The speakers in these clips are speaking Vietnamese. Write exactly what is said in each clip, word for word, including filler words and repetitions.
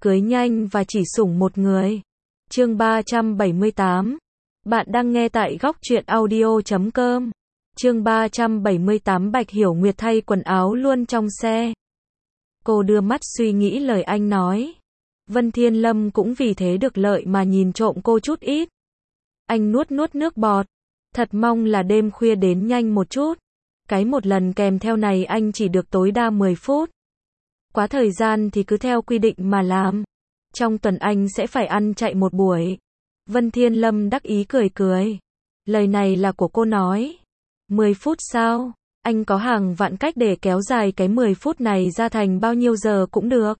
cưới nhanh và chỉ sủng một người. Chương ba trăm bảy mươi tám. Bạn đang nghe tại góc truyện audio chấm com. Chương ba trăm bảy mươi tám. Bạch Hiểu Nguyệt thay quần áo luôn trong xe. Cô đưa mắt suy nghĩ lời anh nói. Vân Thiên Lâm cũng vì thế được lợi mà nhìn trộm cô chút ít. Anh nuốt nuốt nước bọt. Thật mong là đêm khuya đến nhanh một chút. Cái một lần kèm theo này anh chỉ được tối đa mười phút. Quá thời gian thì cứ theo quy định mà làm. Trong tuần anh sẽ phải ăn chạy một buổi. Vân Thiên Lâm đắc ý cười cười. Lời này là của cô nói. mười phút sao? Anh có hàng vạn cách để kéo dài cái mười phút này ra thành bao nhiêu giờ cũng được.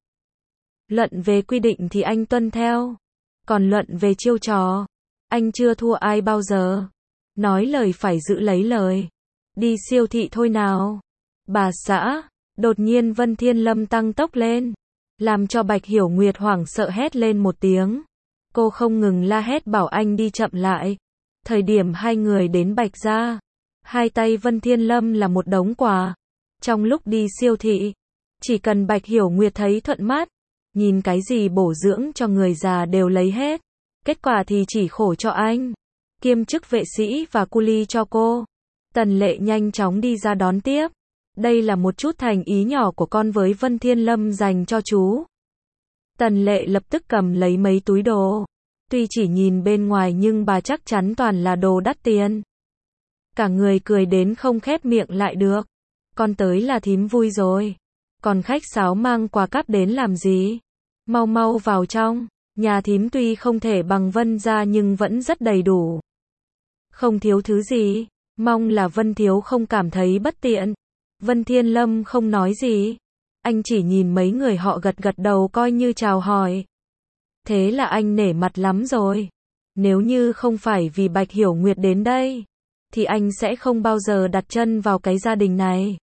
Luận về quy định thì anh tuân theo. Còn luận về chiêu trò, anh chưa thua ai bao giờ. Nói lời phải giữ lấy lời. Đi siêu thị thôi nào. Bà xã. Đột nhiên Vân Thiên Lâm tăng tốc lên. Làm cho Bạch Hiểu Nguyệt hoảng sợ hét lên một tiếng. Cô không ngừng la hét bảo anh đi chậm lại. Thời điểm hai người đến Bạch gia, hai tay Vân Thiên Lâm là một đống quà. Trong lúc đi siêu thị, chỉ cần Bạch Hiểu Nguyệt thấy thuận mắt, nhìn cái gì bổ dưỡng cho người già đều lấy hết. Kết quả thì chỉ khổ cho anh. Kiêm chức vệ sĩ và cu li cho cô. Tần Lệ nhanh chóng đi ra đón tiếp. Đây là một chút thành ý nhỏ của con với Vân Thiên Lâm dành cho chú. Tần Lệ lập tức cầm lấy mấy túi đồ. Tuy chỉ nhìn bên ngoài nhưng bà chắc chắn toàn là đồ đắt tiền. Cả người cười đến không khép miệng lại được. Con tới là thím vui rồi. Còn khách sáo mang quà cáp đến làm gì? Mau mau vào trong. Nhà thím tuy không thể bằng Vân gia nhưng vẫn rất đầy đủ. Không thiếu thứ gì. Mong là Vân thiếu không cảm thấy bất tiện. Vân Thiên Lâm không nói gì. Anh chỉ nhìn mấy người họ gật gật đầu coi như chào hỏi. Thế là anh nể mặt lắm rồi. Nếu như không phải vì Bạch Hiểu Nguyệt đến đây, thì anh sẽ không bao giờ đặt chân vào cái gia đình này.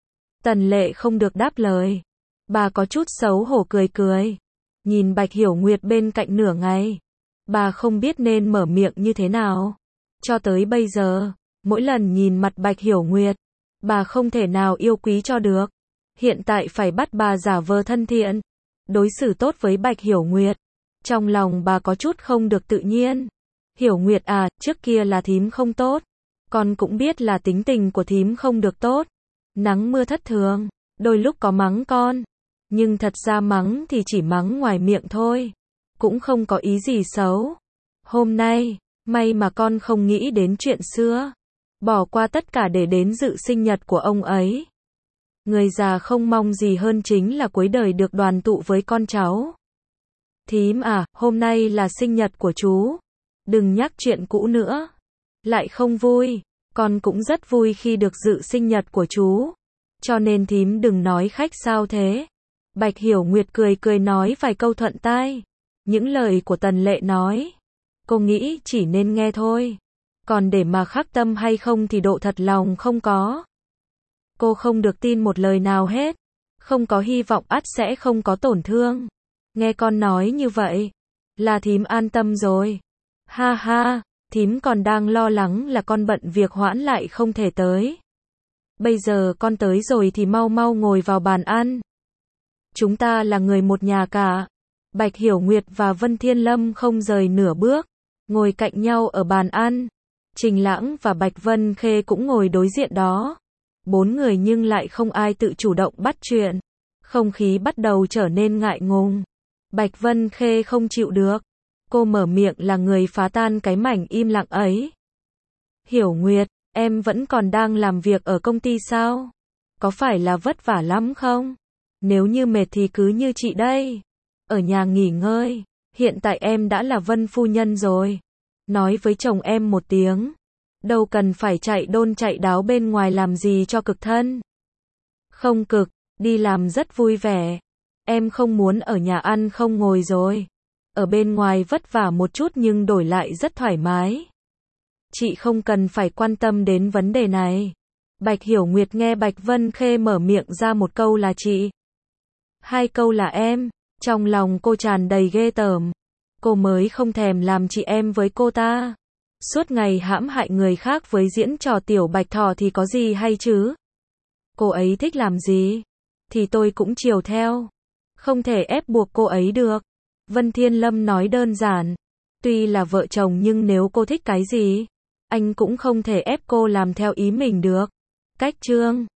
Tần Lệ không được đáp lời. Bà có chút xấu hổ cười cười. Nhìn Bạch Hiểu Nguyệt bên cạnh nửa ngày. Bà không biết nên mở miệng như thế nào. Cho tới bây giờ, mỗi lần nhìn mặt Bạch Hiểu Nguyệt, bà không thể nào yêu quý cho được. Hiện tại phải bắt bà giả vờ thân thiện, đối xử tốt với Bạch Hiểu Nguyệt. Trong lòng bà có chút không được tự nhiên. Hiểu Nguyệt à, trước kia là thím không tốt. Con cũng biết là tính tình của thím không được tốt. Nắng mưa thất thường, đôi lúc có mắng con. Nhưng thật ra mắng thì chỉ mắng ngoài miệng thôi. Cũng không có ý gì xấu. Hôm nay, may mà con không nghĩ đến chuyện xưa. Bỏ qua tất cả để đến dự sinh nhật của ông ấy. Người già không mong gì hơn chính là cuối đời được đoàn tụ với con cháu. Thím à, hôm nay là sinh nhật của chú. Đừng nhắc chuyện cũ nữa. Lại không vui. Con cũng rất vui khi được dự sinh nhật của chú. Cho nên thím đừng nói khách sao thế. Bạch Hiểu Nguyệt cười cười nói vài câu thuận tai. Những lời của Tần Lệ nói, cô nghĩ chỉ nên nghe thôi. Còn để mà khắc tâm hay không thì độ thật lòng không có. Cô không được tin một lời nào hết. Không có hy vọng ắt sẽ không có tổn thương. Nghe con nói như vậy, là thím an tâm rồi. Ha ha, thím còn đang lo lắng là con bận việc hoãn lại không thể tới. Bây giờ con tới rồi thì mau mau ngồi vào bàn ăn. Chúng ta là người một nhà cả. Bạch Hiểu Nguyệt và Vân Thiên Lâm không rời nửa bước, ngồi cạnh nhau ở bàn ăn. Trình Lãng và Bạch Vân Khê cũng ngồi đối diện đó. Bốn người nhưng lại không ai tự chủ động bắt chuyện. Không khí bắt đầu trở nên ngại ngùng. Bạch Vân Khê không chịu được. Cô mở miệng là người phá tan cái mảnh im lặng ấy. Hiểu Nguyệt, em vẫn còn đang làm việc ở công ty sao? Có phải là vất vả lắm không? Nếu như mệt thì cứ như chị đây. Ở nhà nghỉ ngơi. Hiện tại em đã là Vân phu nhân rồi. Nói với chồng em một tiếng. Đâu cần phải chạy đôn chạy đáo bên ngoài làm gì cho cực thân. Không cực, đi làm rất vui vẻ. Em không muốn ở nhà ăn không ngồi rồi. Ở bên ngoài vất vả một chút nhưng đổi lại rất thoải mái. Chị không cần phải quan tâm đến vấn đề này. Bạch Hiểu Nguyệt nghe Bạch Vân Khê mở miệng ra một câu là chị. Hai câu là em. Trong lòng cô tràn đầy ghê tởm. Cô mới không thèm làm chị em với cô ta. Suốt ngày hãm hại người khác với diễn trò tiểu bạch thỏ thì có gì hay chứ? Cô ấy thích làm gì thì tôi cũng chiều theo. Không thể ép buộc cô ấy được. Vân Thiên Lâm nói đơn giản. Tuy là vợ chồng nhưng nếu cô thích cái gì, anh cũng không thể ép cô làm theo ý mình được. Cách chương